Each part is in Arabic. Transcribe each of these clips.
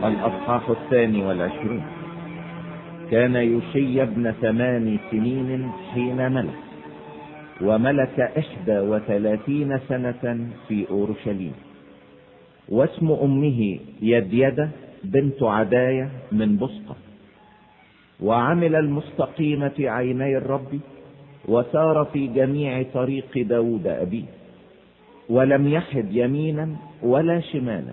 الأصحاح 22. كان يوشي بن 8 سنين حين ملك، وملك 31 سنة في أورشليم. واسم أمه يديدة بنت عداية من بصقة. وعمل المستقيم في عيني الرب، وسار في جميع طريق داود أبيه، ولم يحد يمينا ولا شمالا.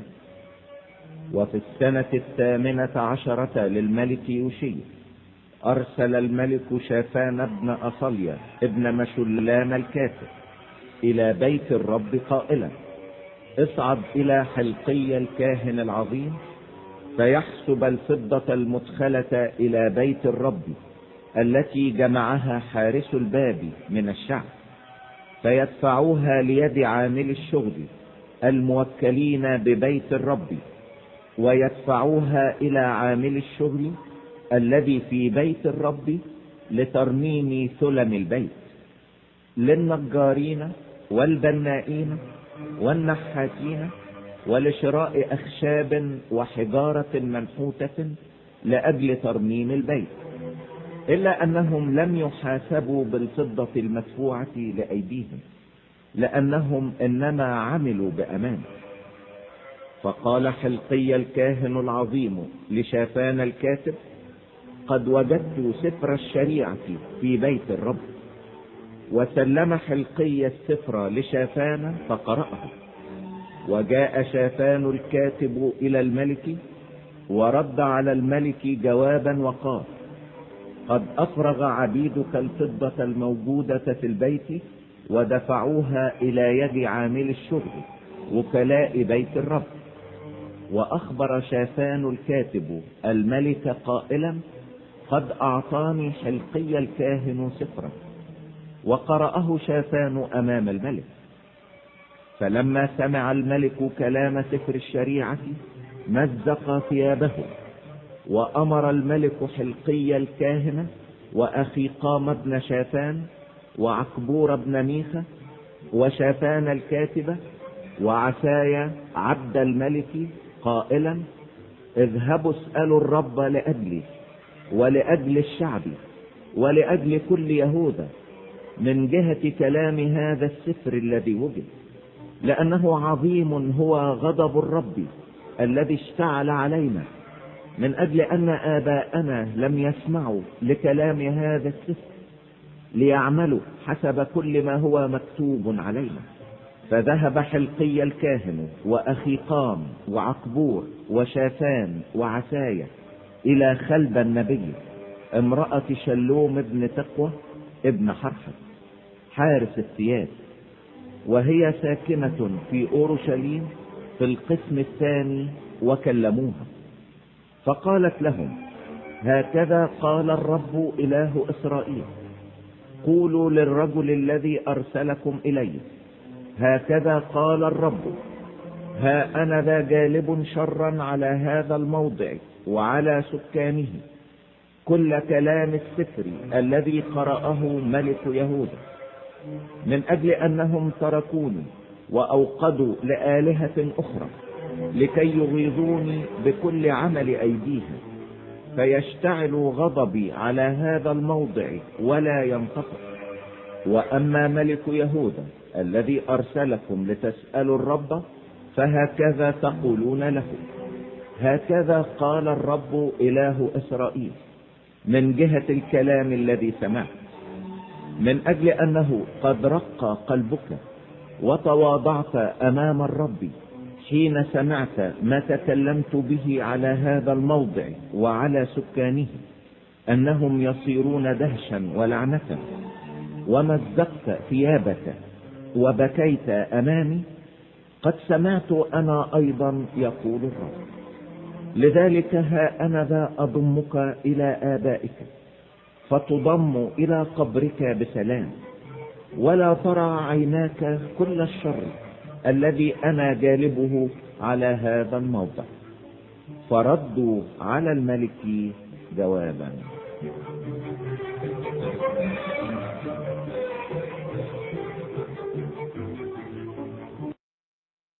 وفي السنة 18 للملك يوشي أرسل الملك شافان بن أصليا ابن مشلام الكاتب إلى بيت الرب قائلا: اصعد إلى حلقي الكاهن العظيم، فيحسب الفضة المدخلة إلى بيت الرب التي جمعها حارس الباب من الشعب، فيدفعوها ليد عامل الشغل الموكلين ببيت الرب، ويدفعوها إلى عامل الشغل الذي في بيت الرب لترميم سلم البيت، للنجارين والبنائين والنحاتين، ولشراء أخشاب وحجارة منحوتة لأجل ترميم البيت، إلا أنهم لم يحاسبوا بالفضة المدفوعة لأيديهم، لأنهم إنما عملوا بأمان. فقال حلقي الكاهن العظيم لشافان الكاتب: قد وجدت سفر الشريعة في بيت الرب. وسلم حلقي السفر لشافان فقرأه. وجاء شافان الكاتب إلى الملك، ورد على الملك جوابا وقال: قد أفرغ عبيدك الفضة الموجودة في البيت، ودفعوها إلى يد عامل الشغل وكلاء بيت الرب. وأخبر شافان الكاتب الملك قائلا: قد أعطاني حلقي الكاهن سفرا. وقرأه شافان أمام الملك. فلما سمع الملك كلام سفر الشريعة مزق ثيابه. وأمر الملك حلقي الكاهن وأخيقام بن شافان وعكبور بن ميخا وشافان الكاتب وعسايا عبد الملك قائلا: اذهبوا اسألوا الرب لأجلي ولأجل الشعب ولأجل كل يهوذا من جهة كلام هذا السفر الذي وجد، لأنه عظيم هو غضب الرب الذي اشتعل علينا، من أجل أن آباءنا لم يسمعوا لكلام هذا السفر ليعملوا حسب كل ما هو مكتوب علينا. فذهب حلقي الكاهن وأخيقام وعكبور وشافان وعسايا إلى خلب النبي امرأة شلوم ابن تقوى ابن حرحة حارس الثياب، وهي ساكنة في أورشليم في القسم الثاني، وكلموها. فقالت لهم: هكذا قال الرب إله إسرائيل: قولوا للرجل الذي أرسلكم إليه: هكذا قال الرب: ها أنا ذا جالب شرا على هذا الموضع وعلى سكانه كل كلام السفر الذي قرأه ملك يهوذا، من أجل أنهم تركوني وأوقدوا لآلهة أخرى لكي يغيظوني بكل عمل أيديهم، فيشتعل غضبي على هذا الموضع ولا ينطفئ. وأما ملك يهوذا الذي أرسلكم لتسألوا الرب، فهكذا تقولون له: هكذا قال الرب إله إسرائيل من جهة الكلام الذي سمعت، من أجل أنه قد رق قلبك وتواضعت أمام الرب حين سمعت ما تكلمت به على هذا الموضع وعلى سكانه، أنهم يصيرون دهشا ولعنة، ومزقت ثيابك وبكيت أمامي، قد سمعت أنا أيضا يقول الرب. لذلك ها أنا ذا أضمك إلى آبائك، فتضم إلى قبرك بسلام، ولا ترى عيناك كل الشر الذي أنا جالبه على هذا الموضع. فردوا على الملك جوابا.